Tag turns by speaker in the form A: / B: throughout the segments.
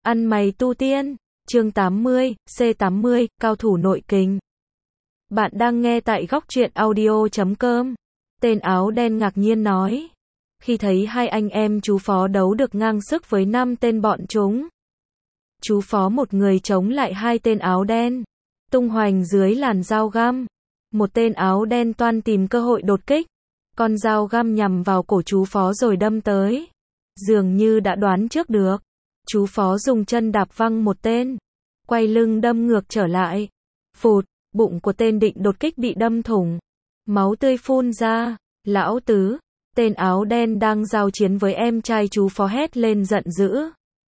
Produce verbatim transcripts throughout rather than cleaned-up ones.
A: Ăn mày tu tiên, chương tám mươi, C tám mươi, cao thủ nội kình. Bạn đang nghe tại góc truyện audio chấm com. Tên áo đen ngạc nhiên nói. Khi thấy hai anh em chú phó đấu được ngang sức với năm tên bọn chúng. Chú phó một người chống lại hai tên áo đen. Tung hoành dưới làn dao găm. Một tên áo đen toan tìm cơ hội đột kích. Con dao găm nhằm vào cổ chú phó rồi đâm tới. Dường như đã đoán trước được. Chú phó dùng chân đạp văng một tên. Quay lưng đâm ngược trở lại. Phụt, bụng của tên định đột kích bị đâm thủng. Máu tươi phun ra. Lão tứ, tên áo đen đang giao chiến với em trai chú phó hét lên giận dữ.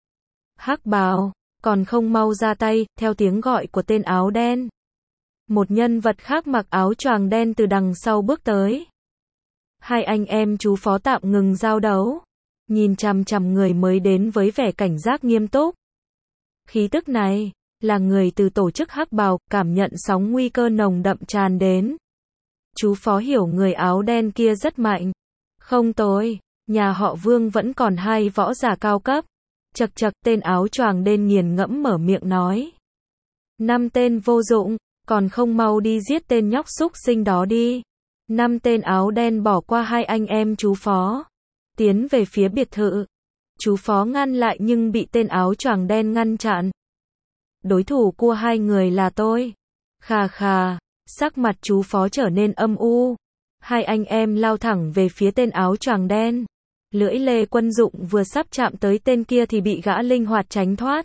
A: Hắc bào, còn không mau ra tay, theo tiếng gọi của tên áo đen. Một nhân vật khác mặc áo choàng đen từ đằng sau bước tới. Hai anh em chú phó tạm ngừng giao đấu. Nhìn chằm chằm người mới đến với vẻ cảnh giác nghiêm túc. Khí tức này, là người từ tổ chức Hắc Bào, cảm nhận sóng nguy cơ nồng đậm tràn đến. Chú phó hiểu người áo đen kia rất mạnh. Không tôi, nhà họ Vương vẫn còn hai võ giả cao cấp. Chật chật, tên áo choàng đen nghiền ngẫm mở miệng nói. Năm tên vô dụng, còn không mau đi giết tên nhóc xúc sinh đó đi. Năm tên áo đen bỏ qua hai anh em chú phó. Tiến về phía biệt thự. Chú phó ngăn lại nhưng bị tên áo choàng đen ngăn chặn. Đối thủ của hai người là tôi. Khà khà, sắc mặt chú phó trở nên âm u. Hai anh em lao thẳng về phía tên áo choàng đen. Lưỡi lê quân dụng vừa sắp chạm tới tên kia thì bị gã linh hoạt tránh thoát.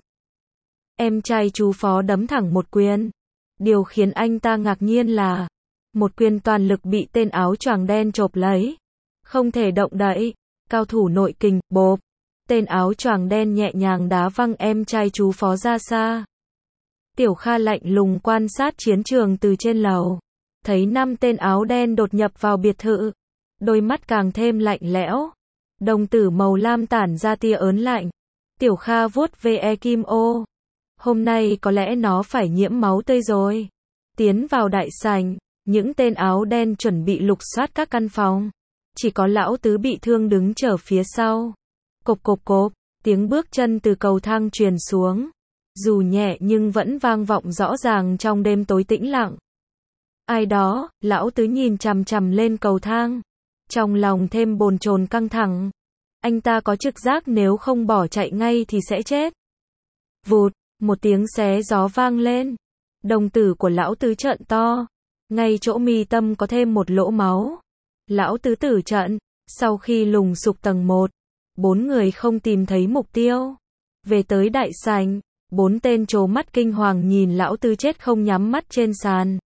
A: Em trai chú phó đấm thẳng một quyền. Điều khiến anh ta ngạc nhiên là một quyền toàn lực bị tên áo choàng đen chộp lấy. Không thể động đậy. Cao thủ nội kình, bộp. Tên áo choàng đen nhẹ nhàng đá văng em trai chú phó ra xa. Tiểu Kha lạnh lùng quan sát chiến trường từ trên lầu. Thấy năm tên áo đen đột nhập vào biệt thự. Đôi mắt càng thêm lạnh lẽo. Đồng tử màu lam tản ra tia ớn lạnh. Tiểu Kha vuốt ve kim ô. Hôm nay có lẽ nó phải nhiễm máu tươi rồi. Tiến vào đại sảnh, những tên áo đen chuẩn bị lục soát các căn phòng. Chỉ có lão tứ bị thương đứng chờ phía sau. Cộp cộp cộp, tiếng bước chân từ cầu thang truyền xuống. Dù nhẹ nhưng vẫn vang vọng rõ ràng trong đêm tối tĩnh lặng. Ai đó, lão tứ nhìn chằm chằm lên cầu thang. Trong lòng thêm bồn chồn căng thẳng. Anh ta có trực giác nếu không bỏ chạy ngay thì sẽ chết. Vụt, một tiếng xé gió vang lên. Đồng tử của lão tứ trợn to. Ngay chỗ mi tâm có thêm một lỗ máu. Lão tứ tử trận, sau khi lùng sục tầng một, bốn người không tìm thấy mục tiêu. Về tới đại sảnh, bốn tên trố mắt kinh hoàng nhìn lão tứ chết không nhắm mắt trên sàn.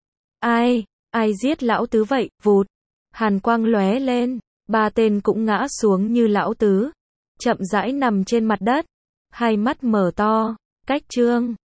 A: Ai, ai giết lão tứ vậy, vụt. Hàn quang lóe lên, ba tên cũng ngã xuống như lão tứ. Chậm rãi nằm trên mặt đất, hai mắt mở to, cách trương.